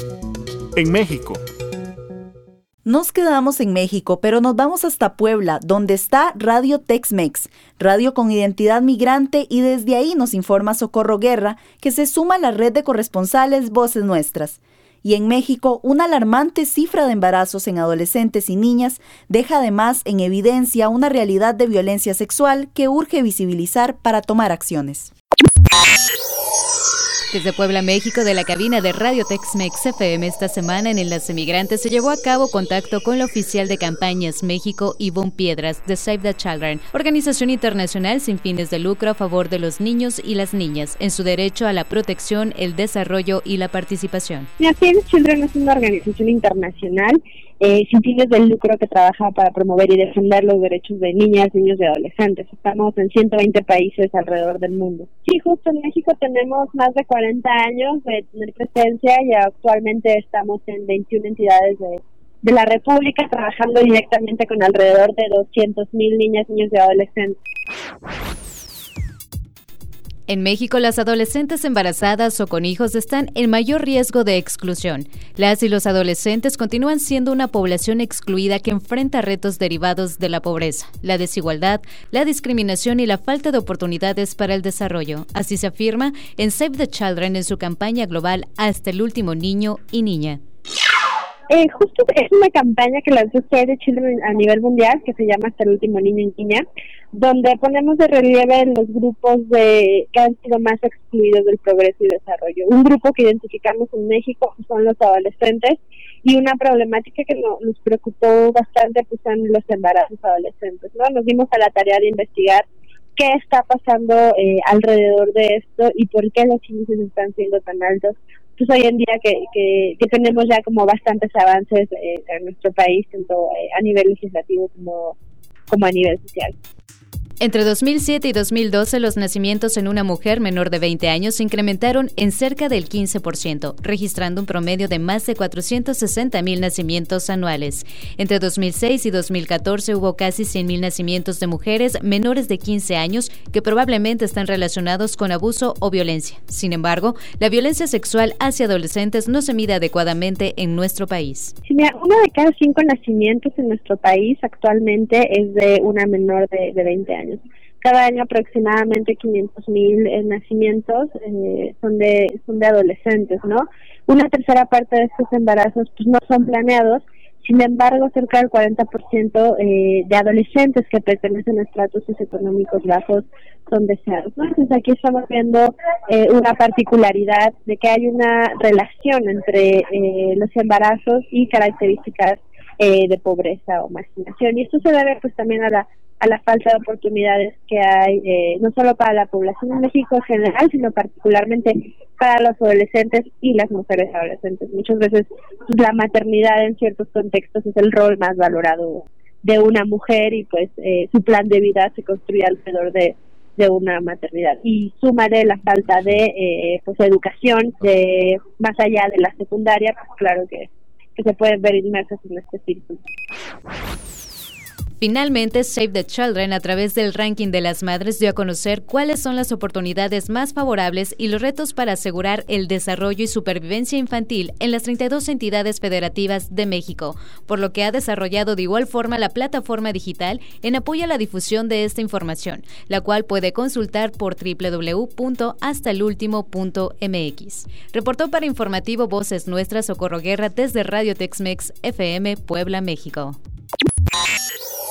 En México. Nos quedamos en México, pero nos vamos hasta Puebla, donde está Radio Tex-Mex, radio con identidad migrante, y desde ahí nos informa Socorro Guerra, que se suma a la red de corresponsales Voces Nuestras. Y en México, una alarmante cifra de embarazos en adolescentes y niñas deja además en evidencia una realidad de violencia sexual que urge visibilizar para tomar acciones. Desde Puebla, México, de la cabina de Radio Tex-Mex FM, esta semana en Enlace Migrante se llevó a cabo contacto con la oficial de campañas México, Ivonne Piedras, de Save the Children, organización internacional sin fines de lucro a favor de los niños y las niñas, en su derecho a la protección, el desarrollo y la participación. Save the Children es una organización internacional sin fines de lucro que trabaja para promover y defender los derechos de niñas, niños y adolescentes. Estamos en 120 países alrededor del mundo. Sí, justo en México tenemos más de 40 años de tener presencia y actualmente estamos en 21 entidades de la República, trabajando directamente con alrededor de 200,000 niñas, niños y adolescentes. En México, las adolescentes embarazadas o con hijos están en mayor riesgo de exclusión. Las y los adolescentes continúan siendo una población excluida que enfrenta retos derivados de la pobreza, la desigualdad, la discriminación y la falta de oportunidades para el desarrollo. Así se afirma en Save the Children en su campaña global Hasta el último niño y niña. Justo es una campaña que lanzó Save the Children a nivel mundial, que se llama Hasta el último niño y niña, donde ponemos de relieve los grupos que han sido más excluidos del progreso y desarrollo. Un grupo que identificamos en México son los adolescentes, y una problemática que nos preocupó bastante pues son los embarazos adolescentes, ¿no? Nos dimos a la tarea de investigar qué está pasando alrededor de esto y por qué los índices están siendo tan altos. Pues hoy en día que tenemos ya como bastantes avances en nuestro país, tanto a nivel legislativo como a nivel social. Entre 2007 y 2012, los nacimientos en una mujer menor de 20 años se incrementaron en cerca del 15%, registrando un promedio de más de 460,000 nacimientos anuales. Entre 2006 y 2014 hubo casi 100,000 nacimientos de mujeres menores de 15 años que probablemente están relacionados con abuso o violencia. Sin embargo, la violencia sexual hacia adolescentes no se mide adecuadamente en nuestro país. Sí, mira, 1 de cada 5 nacimientos en nuestro país actualmente es de una menor de 20 años. Cada año aproximadamente 500,000 nacimientos son de adolescentes, ¿no? Una tercera parte de estos embarazos pues no son planeados. Sin embargo, cerca del 40% de adolescentes que pertenecen a estratos socioeconómicos bajos son deseados, ¿no? Entonces aquí estamos viendo una particularidad de que hay una relación entre los embarazos y características de pobreza o marginación. Y esto se debe pues también a la falta de oportunidades que hay, no solo para la población en México en general, sino particularmente para los adolescentes y las mujeres adolescentes. Muchas veces pues, la maternidad en ciertos contextos es el rol más valorado de una mujer y pues su plan de vida se construye alrededor de una maternidad. Y súmale la falta de pues educación más allá de la secundaria, pues claro que se pueden ver inmersas en este círculo. Finalmente, Save the Children, a través del ranking de las madres, dio a conocer cuáles son las oportunidades más favorables y los retos para asegurar el desarrollo y supervivencia infantil en las 32 entidades federativas de México, por lo que ha desarrollado de igual forma la plataforma digital en apoyo a la difusión de esta información, la cual puede consultar por www.hastalultimo.mx. Reportó para Informativo Voces Nuestras Socorro Guerra desde Radio Tex-Mex FM, Puebla, México.